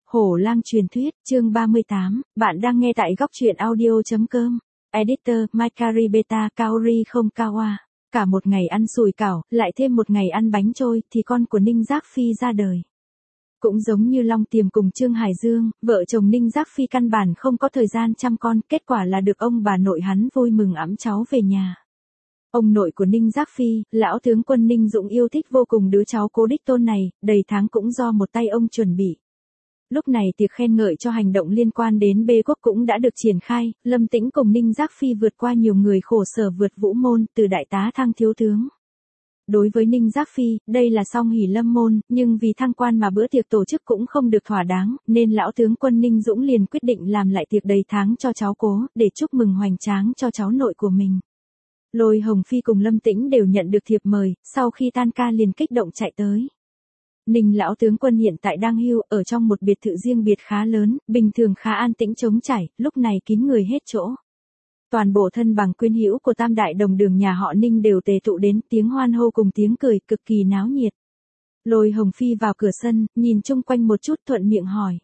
Hổ lang truyền thuyết, chương 38, bạn đang nghe tại góc truyện audio.com. Editor, Makari Beta Kaori không Kawa. Cả một ngày ăn sủi cảo, lại thêm một ngày ăn bánh trôi, thì con của Ninh Giác Phi ra đời. Cũng giống như Long Tiềm cùng Trương Hải Dương, vợ chồng Ninh Giác Phi căn bản không có thời gian chăm con, kết quả là được ông bà nội hắn vui mừng ẵm cháu về nhà. Ông nội của Ninh Giác Phi, lão tướng quân Ninh Dũng yêu thích vô cùng đứa cháu cố đích tôn này, đầy tháng cũng do một tay ông chuẩn bị. Lúc này tiệc khen ngợi cho hành động liên quan đến Bê Quốc cũng đã được triển khai, Lâm Tĩnh cùng Ninh Giác Phi vượt qua nhiều người khổ sở vượt vũ môn, từ đại tá thăng thiếu tướng. Đối với Ninh Giác Phi, đây là song hỷ lâm môn, nhưng vì thăng quan mà bữa tiệc tổ chức cũng không được thỏa đáng, nên lão tướng quân Ninh Dũng liền quyết định làm lại tiệc đầy tháng cho cháu cố, để chúc mừng hoành tráng cho cháu nội của mình. Lôi Hồng Phi cùng Lâm Tĩnh đều nhận được thiệp mời, sau khi tan ca liền kích động chạy tới. Ninh lão tướng quân hiện tại đang hưu, ở trong một biệt thự riêng biệt khá lớn, bình thường khá an tĩnh trống trải, lúc này kín người hết chỗ. Toàn bộ thân bằng quyến hữu của tam đại đồng đường nhà họ Ninh đều tề tụ đến, tiếng hoan hô cùng tiếng cười, cực kỳ náo nhiệt. Lôi Hồng Phi vào cửa sân, nhìn chung quanh một chút thuận miệng hỏi.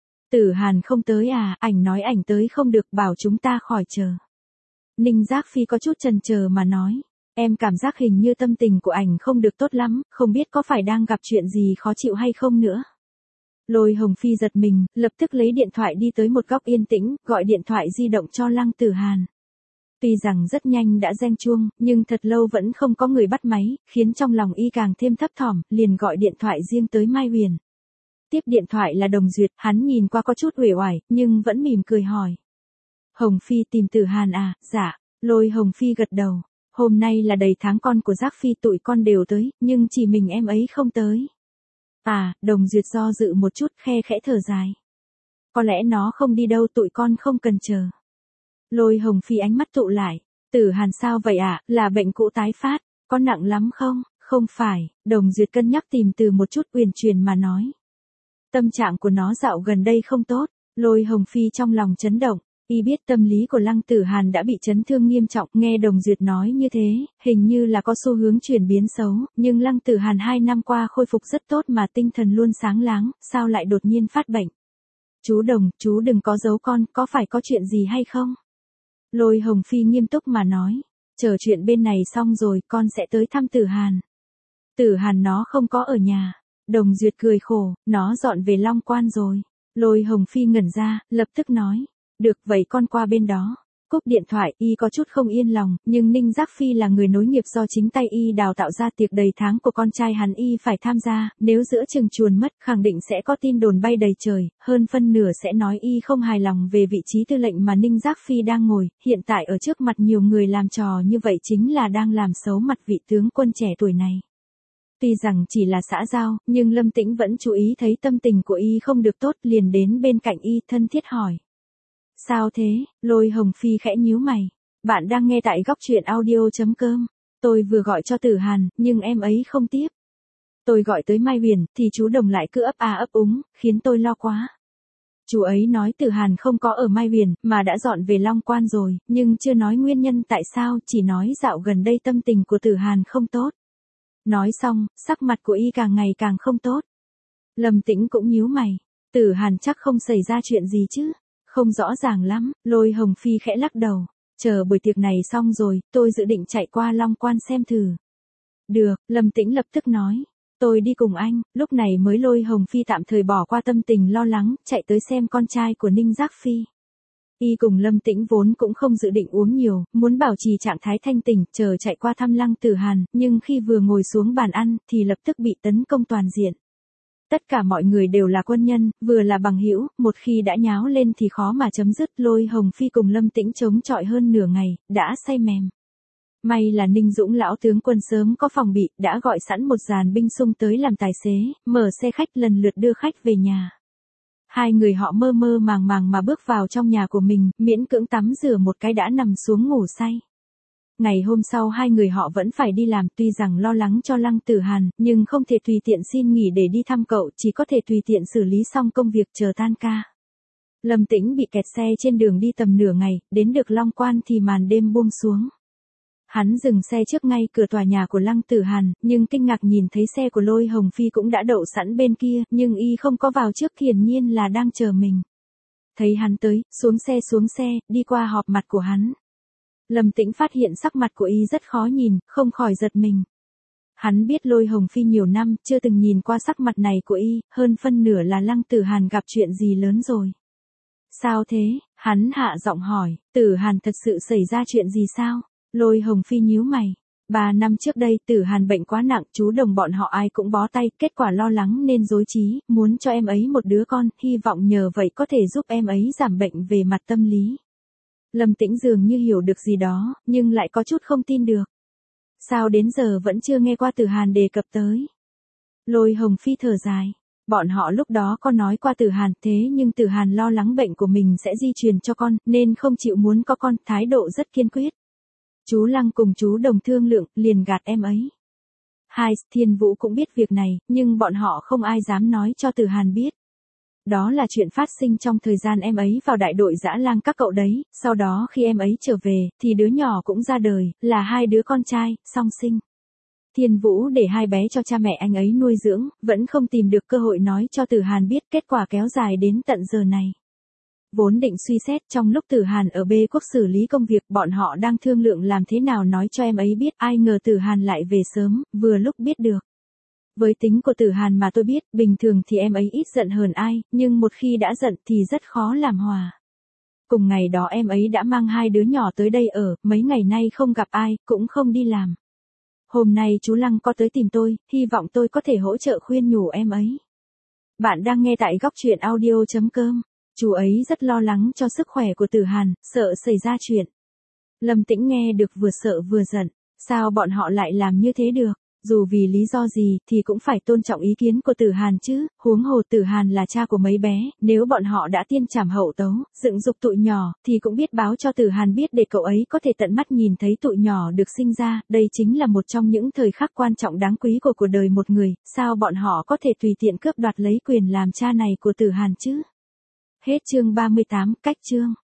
Tử Hàn không tới à, ảnh nói ảnh tới không được, bảo chúng ta khỏi chờ. Ninh Giác Phi có chút chần chờ mà nói. Em cảm giác hình như tâm tình của ảnh không được tốt lắm, không biết có phải đang gặp chuyện gì khó chịu hay không nữa. Lôi Hồng Phi giật mình, lập tức lấy điện thoại đi tới một góc yên tĩnh, gọi điện thoại di động cho Lăng Tử Hàn. Tuy rằng rất nhanh đã reng chuông, nhưng thật lâu vẫn không có người bắt máy, khiến trong lòng y càng thêm thấp thỏm, liền gọi điện thoại riêng tới Mai Huyền. Tiếp điện thoại là Đồng Duyệt, hắn nhìn qua có chút uể oải, nhưng vẫn mỉm cười hỏi. Hồng Phi tìm Tử Hàn à, dạ. Lôi Hồng Phi gật đầu. Hôm nay là đầy tháng con của Giác Phi, tụi con đều tới, nhưng chỉ mình em ấy không tới. À, Đồng Duyệt do dự một chút, khe khẽ thở dài. Có lẽ nó không đi đâu, tụi con không cần chờ. Lôi Hồng Phi ánh mắt tụ lại. Tử Hàn sao vậy ạ, là bệnh cũ tái phát, có nặng lắm không? Không phải, Đồng Duyệt cân nhắc tìm từ một chút uyển chuyển mà nói. Tâm trạng của nó dạo gần đây không tốt. Lôi Hồng Phi trong lòng chấn động. Y biết tâm lý của Lăng Tử Hàn đã bị chấn thương nghiêm trọng, nghe Đồng Duyệt nói như thế, hình như là có xu hướng chuyển biến xấu, nhưng Lăng Tử Hàn 2 năm qua khôi phục rất tốt mà tinh thần luôn sáng láng, sao lại đột nhiên phát bệnh? Chú Đồng, chú đừng có giấu con, có phải có chuyện gì hay không? Lôi Hồng Phi nghiêm túc mà nói, chờ chuyện bên này xong rồi con sẽ tới thăm Tử Hàn. Tử Hàn nó không có ở nhà. Đồng Duyệt cười khổ, nó dọn về Long Quan rồi. Lôi Hồng Phi ngẩn ra, lập tức nói. Được vậy con qua bên đó. Cúp điện thoại, y có chút không yên lòng, nhưng Ninh Giác Phi là người nối nghiệp do chính tay y đào tạo ra, tiệc đầy tháng của con trai hắn y phải tham gia, nếu giữa chừng chuồn mất, khẳng định sẽ có tin đồn bay đầy trời, hơn phân nửa sẽ nói y không hài lòng về vị trí tư lệnh mà Ninh Giác Phi đang ngồi, hiện tại ở trước mặt nhiều người làm trò như vậy chính là đang làm xấu mặt vị tướng quân trẻ tuổi này. Tuy rằng chỉ là xã giao, nhưng Lâm Tĩnh vẫn chú ý thấy tâm tình của y không được tốt, liền đến bên cạnh y thân thiết hỏi. Sao thế? Lôi Hồng Phi khẽ nhíu mày. Bạn đang nghe tại góc truyện audio.com. Tôi vừa gọi cho Tử Hàn, nhưng em ấy không tiếp. Tôi gọi tới Mai Huyền, thì chú Đồng lại cứ ấp a ấp úng, khiến tôi lo quá. Chú ấy nói Tử Hàn không có ở Mai Huyền, mà đã dọn về Long Quan rồi, nhưng chưa nói nguyên nhân tại sao, chỉ nói dạo gần đây tâm tình của Tử Hàn không tốt. Nói xong, sắc mặt của y càng ngày càng không tốt. Lâm Tĩnh cũng nhíu mày. Tử Hàn chắc không xảy ra chuyện gì chứ? Không rõ ràng lắm. Lôi Hồng Phi khẽ lắc đầu. Chờ buổi tiệc này xong rồi, tôi dự định chạy qua Long Quan xem thử. Được, Lâm Tĩnh lập tức nói. Tôi đi cùng anh. Lúc này mới Lôi Hồng Phi tạm thời bỏ qua tâm tình lo lắng, chạy tới xem con trai của Ninh Giác Phi. Y cùng Lâm Tĩnh vốn cũng không dự định uống nhiều, muốn bảo trì trạng thái thanh tỉnh, chờ chạy qua thăm Lăng Tử Hàn, nhưng khi vừa ngồi xuống bàn ăn, thì lập tức bị tấn công toàn diện. Tất cả mọi người đều là quân nhân, vừa là bằng hữu, một khi đã nháo lên thì khó mà chấm dứt. Lôi Hồng Phi cùng Lâm Tĩnh chống chọi hơn nửa ngày, đã say mềm. May là Ninh Dũng lão tướng quân sớm có phòng bị, đã gọi sẵn một dàn binh xung tới làm tài xế, mở xe khách lần lượt đưa khách về nhà. Hai người họ mơ mơ màng màng mà bước vào trong nhà của mình, miễn cưỡng tắm rửa một cái đã nằm xuống ngủ say. Ngày hôm sau hai người họ vẫn phải đi làm, tuy rằng lo lắng cho Lăng Tử Hàn, nhưng không thể tùy tiện xin nghỉ để đi thăm cậu, chỉ có thể tùy tiện xử lý xong công việc chờ tan ca. Lâm Tĩnh bị kẹt xe trên đường đi tầm nửa ngày, đến được Long Quan thì màn đêm buông xuống. Hắn dừng xe trước ngay cửa tòa nhà của Lăng Tử Hàn, nhưng kinh ngạc nhìn thấy xe của Lôi Hồng Phi cũng đã đậu sẵn bên kia, nhưng y không có vào trước, hiển nhiên là đang chờ mình. Thấy hắn tới, xuống xe, đi qua họp mặt của hắn. Lâm Tĩnh phát hiện sắc mặt của y rất khó nhìn, không khỏi giật mình. Hắn biết Lôi Hồng Phi nhiều năm, chưa từng nhìn qua sắc mặt này của y, hơn phân nửa là Lăng Tử Hàn gặp chuyện gì lớn rồi. Sao thế? Hắn hạ giọng hỏi, Tử Hàn thật sự xảy ra chuyện gì sao? Lôi Hồng Phi nhíu mày. 3 năm trước đây Tử Hàn bệnh quá nặng, chú đồng bọn họ ai cũng bó tay, kết quả lo lắng nên rối trí, muốn cho em ấy một đứa con, hy vọng nhờ vậy có thể giúp em ấy giảm bệnh về mặt tâm lý. Lâm Tĩnh dường như hiểu được gì đó, nhưng lại có chút không tin được. Sao đến giờ vẫn chưa nghe qua Tử Hàn đề cập tới? Lôi Hồng Phi thở dài. Bọn họ lúc đó có nói qua Tử Hàn, thế nhưng Tử Hàn lo lắng bệnh của mình sẽ di truyền cho con, nên không chịu muốn có con, thái độ rất kiên quyết. Chú Lăng cùng chú Đồng thương lượng, liền gạt em ấy. Thiên Vũ cũng biết việc này, nhưng bọn họ không ai dám nói cho Tử Hàn biết. Đó là chuyện phát sinh trong thời gian em ấy vào đại đội dã lang các cậu đấy, sau đó khi em ấy trở về, thì đứa nhỏ cũng ra đời, là 2 đứa con trai, song sinh. Thiên Vũ để 2 bé cho cha mẹ anh ấy nuôi dưỡng, vẫn không tìm được cơ hội nói cho Tử Hàn biết, kết quả kéo dài đến tận giờ này. Vốn định suy xét trong lúc Tử Hàn ở B quốc xử lý công việc, bọn họ đang thương lượng làm thế nào nói cho em ấy biết, ai ngờ Tử Hàn lại về sớm, vừa lúc biết được. Với tính của Tử Hàn mà tôi biết, bình thường thì em ấy ít giận hờn ai, nhưng một khi đã giận thì rất khó làm hòa. Cùng ngày đó em ấy đã mang 2 đứa nhỏ tới đây ở, mấy ngày nay không gặp ai, cũng không đi làm. Hôm nay chú Lăng có tới tìm tôi, hy vọng tôi có thể hỗ trợ khuyên nhủ em ấy. Bạn đang nghe tại góc truyện audio.com. Chú ấy rất lo lắng cho sức khỏe của Tử Hàn, sợ xảy ra chuyện. Lâm Tĩnh nghe được vừa sợ vừa giận, sao bọn họ lại làm như thế được? Dù vì lý do gì thì cũng phải tôn trọng ý kiến của Tử Hàn chứ, huống hồ Tử Hàn là cha của mấy bé, nếu bọn họ đã tiên trảm hậu tấu, dựng dục tụi nhỏ, thì cũng biết báo cho Tử Hàn biết để cậu ấy có thể tận mắt nhìn thấy tụi nhỏ được sinh ra, đây chính là một trong những thời khắc quan trọng đáng quý của cuộc đời một người, sao bọn họ có thể tùy tiện cướp đoạt lấy quyền làm cha này của Tử Hàn chứ? Hết chương 38, cách chương.